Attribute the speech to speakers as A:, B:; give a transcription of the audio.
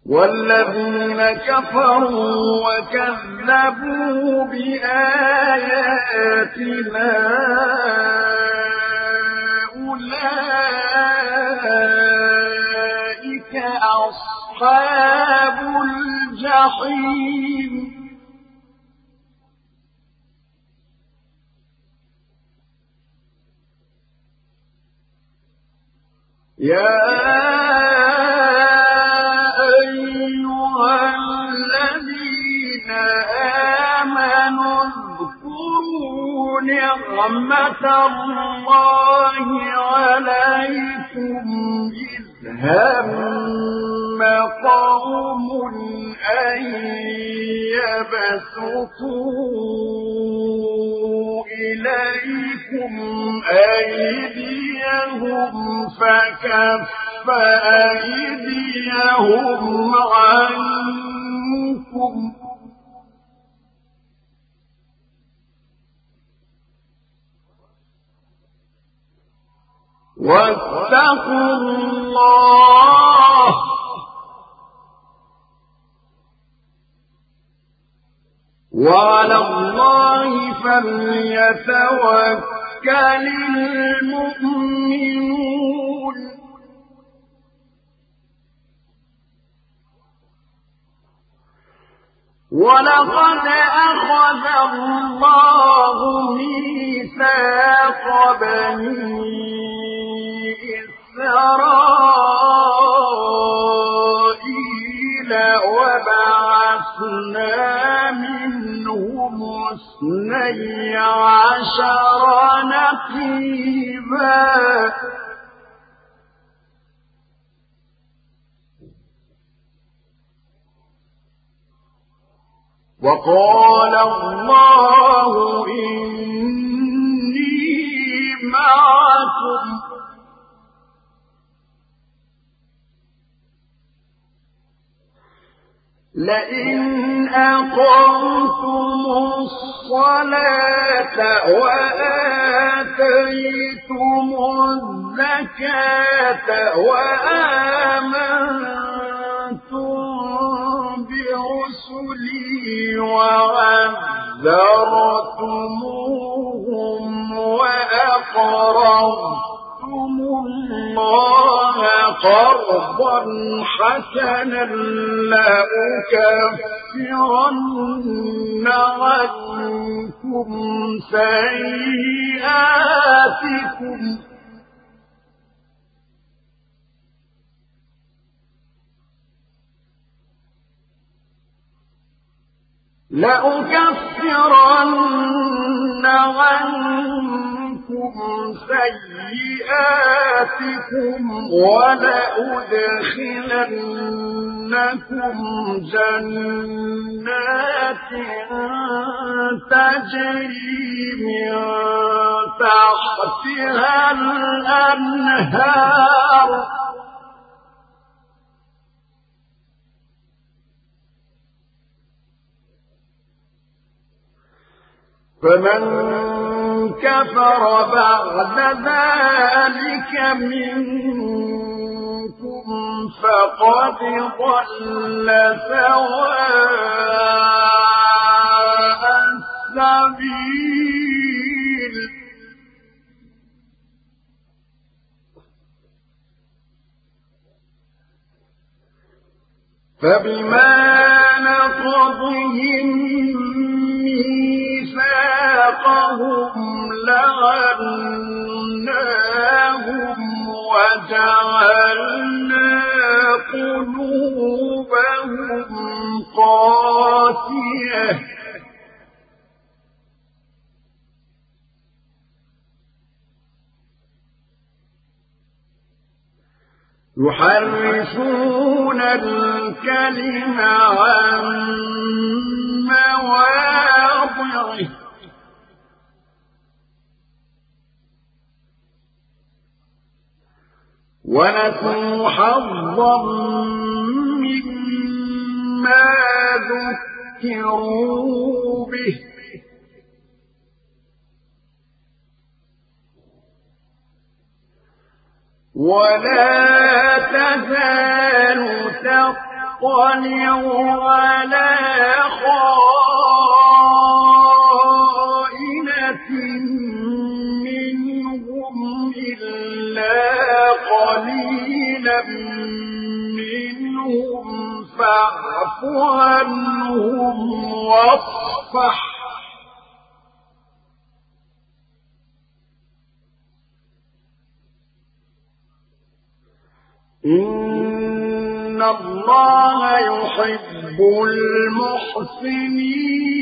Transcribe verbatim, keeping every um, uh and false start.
A: والذين كفروا وكذبوا بآياتنا أولئك أصحاب الجحيم يا أيها الذين آمنوا اذكروا نعمة الله عليكم إذ هم قوم أن يبسطوا إليكم أيديهم فكف أيديهم عنكم واتقوا الله وعلى الله فليتوكل المؤمنون ولقد أخذ الله ميثاق بني إسرائيل وبعثنا منهم اثني عشر نقيبا وقال الله إني معكم لئن أقمتم الصلاة وآتيتم الزكاة وآمنتم برسلي وعذرتموهم وأقرضتم الله قرضا حسنا لأكفرن عنكم سيئاتكم لأكفرن عنكم سيئاتكم ولأدخلنكم جنات تجري من تحتها الأنهار فمن كفر بعد ذلك منكم فقد ضل سواء السبيل فبما نقضهم ميثاقهم لعناهم وجعلنا قلوبهم قاسية يحرفون الكلم عن مواضعه ونسوا حظا مما ذكروا به ولا تزال تطلع تطلع على خائنة منهم إلا قليلا منهم فاعف عنهم واصفح إن الله يحب المحسنين